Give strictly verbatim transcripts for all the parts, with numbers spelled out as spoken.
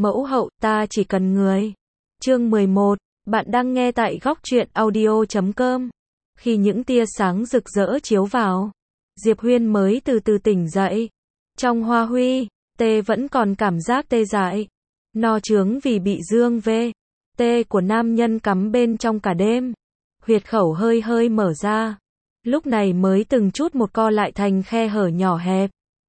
Mẫu hậu, ta chỉ cần người. Chương mười một, bạn đang nghe tại góc truyện audio chấm com. Khi những tia sáng rực rỡ chiếu vào, Diệp Huyên mới từ từ tỉnh dậy. Trong hoa huy, tê vẫn còn cảm giác tê dại. No trướng vì bị dương vê, tê của nam nhân cắm bên trong cả đêm. Huyệt khẩu hơi hơi mở ra. Lúc này mới từng chút một co lại thành khe hở nhỏ hẹp.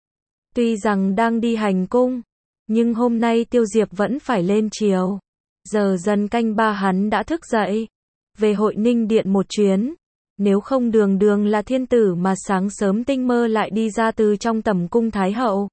Tuy rằng đang đi hành cung, nhưng hôm nay Tiêu Diệp vẫn phải lên triều. Giờ dần canh ba hắn đã thức dậy. Về Hội Ninh Điện một chuyến. Nếu không đường đường là thiên tử mà sáng sớm tinh mơ lại đi ra từ trong tầm cung Thái Hậu.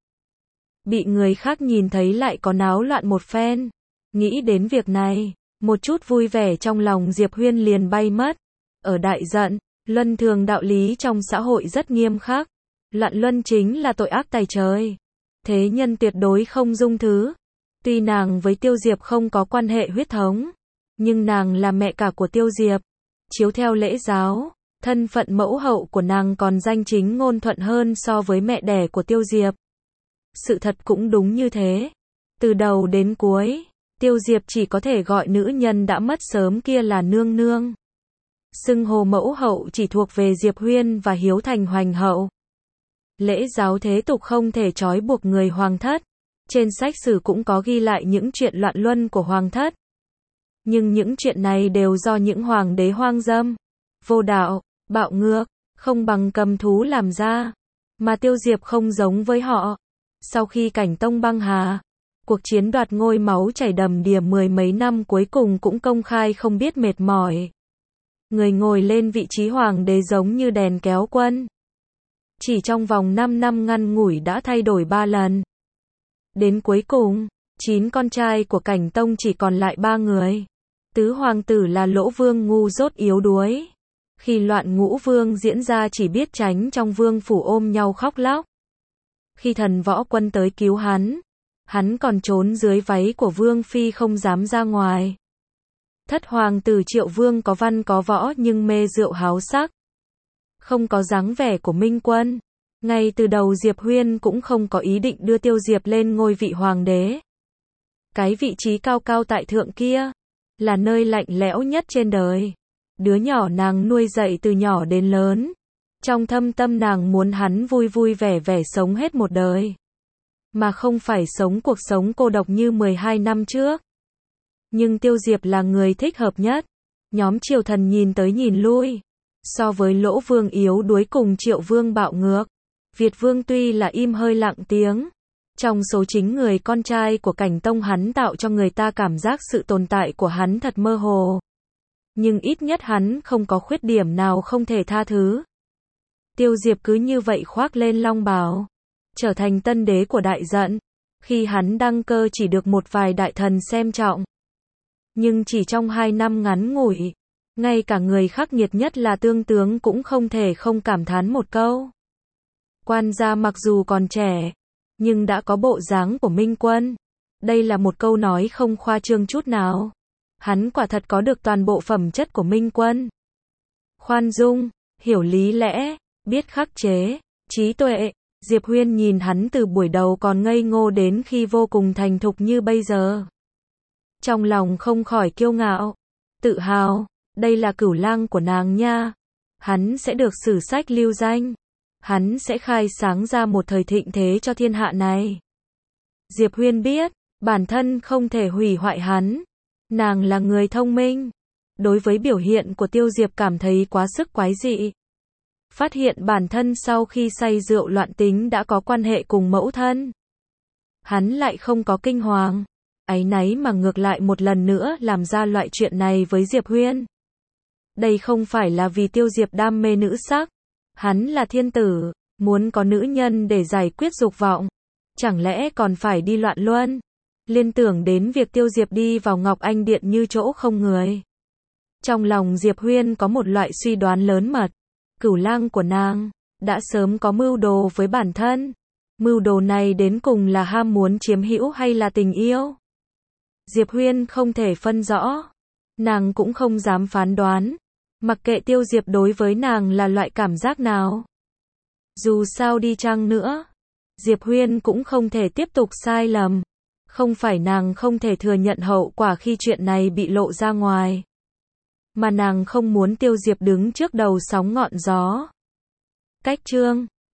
Bị người khác nhìn thấy lại có náo loạn một phen. Nghĩ đến việc này, một chút vui vẻ trong lòng Diệp Huyên liền bay mất. Ở đại giận, luân thường đạo lý trong xã hội rất nghiêm khắc. Loạn luân chính là tội ác tày trời. Thế nhân tuyệt đối không dung thứ. Tuy nàng với Tiêu Diệp không có quan hệ huyết thống, nhưng nàng là mẹ cả của Tiêu Diệp. Chiếu theo lễ giáo, thân phận mẫu hậu của nàng còn danh chính ngôn thuận hơn so với mẹ đẻ của Tiêu Diệp. Sự thật cũng đúng như thế. Từ đầu đến cuối, Tiêu Diệp chỉ có thể gọi nữ nhân đã mất sớm kia là nương nương. Xưng hô mẫu hậu chỉ thuộc về Diệp Huyên và Hiếu Thành Hoành hậu. Lễ giáo thế tục không thể trói buộc người hoàng thất. Trên sách sử cũng có ghi lại những chuyện loạn luân của hoàng thất. Nhưng những chuyện này đều do những hoàng đế hoang dâm, vô đạo, bạo ngược, không bằng cầm thú làm ra. Mà Tiêu Diệp không giống với họ. Sau khi Cảnh Tông băng hà, cuộc chiến đoạt ngôi máu chảy đầm đìa mười mấy năm cuối cùng cũng công khai không biết mệt mỏi. Người ngồi lên vị trí hoàng đế giống như đèn kéo quân. Chỉ trong vòng năm năm ngắn ngủi đã thay đổi ba lần. Đến cuối cùng, chín con trai của Cảnh Tông chỉ còn lại ba người. Tứ hoàng tử là Lỗ Vương ngu dốt yếu đuối. Khi loạn ngũ vương diễn ra chỉ biết tránh trong vương phủ ôm nhau khóc lóc. Khi thần võ quân tới cứu hắn, hắn còn trốn dưới váy của vương phi không dám ra ngoài. Thất hoàng tử Triệu Vương có văn có võ nhưng mê rượu háo sắc. Không có dáng vẻ của minh quân. Ngay từ đầu Diệp Huyên cũng không có ý định đưa Tiêu Diệp lên ngôi vị hoàng đế. Cái vị trí cao cao tại thượng kia, là nơi lạnh lẽo nhất trên đời. Đứa nhỏ nàng nuôi dạy từ nhỏ đến lớn. Trong thâm tâm nàng muốn hắn vui vui vẻ vẻ sống hết một đời. Mà không phải sống cuộc sống cô độc như mười hai năm trước. Nhưng Tiêu Diệp là người thích hợp nhất. Nhóm triều thần nhìn tới nhìn lui. So với Lỗ Vương yếu đuối cùng Triệu Vương bạo ngược, Việt Vương tuy là im hơi lặng tiếng. Trong số chính người con trai của Cảnh Tông hắn tạo cho người ta cảm giác sự tồn tại của hắn thật mơ hồ. Nhưng ít nhất hắn không có khuyết điểm nào không thể tha thứ. Tiêu Diệp cứ như vậy khoác lên long bào, trở thành tân đế của đại giận. Khi hắn đăng cơ chỉ được một vài đại thần xem trọng. Nhưng chỉ trong hai năm ngắn ngủi, ngay cả người khắc nghiệt nhất là Tương Tướng cũng không thể không cảm thán một câu. Quan gia mặc dù còn trẻ, nhưng đã có bộ dáng của minh quân. Đây là một câu nói không khoa trương chút nào. Hắn quả thật có được toàn bộ phẩm chất của minh quân. Khoan dung, hiểu lý lẽ, biết khắc chế, trí tuệ. Diệp Huyên nhìn hắn từ buổi đầu còn ngây ngô đến khi vô cùng thành thục như bây giờ. Trong lòng không khỏi kiêu ngạo, tự hào. Đây là cửu lang của nàng nha. Hắn sẽ được sử sách lưu danh. Hắn sẽ khai sáng ra một thời thịnh thế cho thiên hạ này. Diệp Huyên biết, bản thân không thể hủy hoại hắn. Nàng là người thông minh. Đối với biểu hiện của Tiêu Diệp cảm thấy quá sức quái dị. Phát hiện bản thân sau khi say rượu loạn tính đã có quan hệ cùng mẫu thân. Hắn lại không có kinh hoàng, áy náy mà ngược lại một lần nữa làm ra loại chuyện này với Diệp Huyên. Đây không phải là vì Tiêu Diệp đam mê nữ sắc. Hắn là thiên tử, muốn có nữ nhân để giải quyết dục vọng. Chẳng lẽ còn phải đi loạn luân? Liên tưởng đến việc Tiêu Diệp đi vào Ngọc Anh Điện như chỗ không người. Trong lòng Diệp Huyên có một loại suy đoán lớn mật. Cửu lang của nàng đã sớm có mưu đồ với bản thân. Mưu đồ này đến cùng là ham muốn chiếm hữu hay là tình yêu? Diệp Huyên không thể phân rõ. Nàng cũng không dám phán đoán. Mặc kệ Tiêu Diệp đối với nàng là loại cảm giác nào. Dù sao đi chăng nữa, Diệp Huyên cũng không thể tiếp tục sai lầm. Không phải nàng không thể thừa nhận hậu quả khi chuyện này bị lộ ra ngoài, mà nàng không muốn Tiêu Diệp đứng trước đầu sóng ngọn gió. Cách chương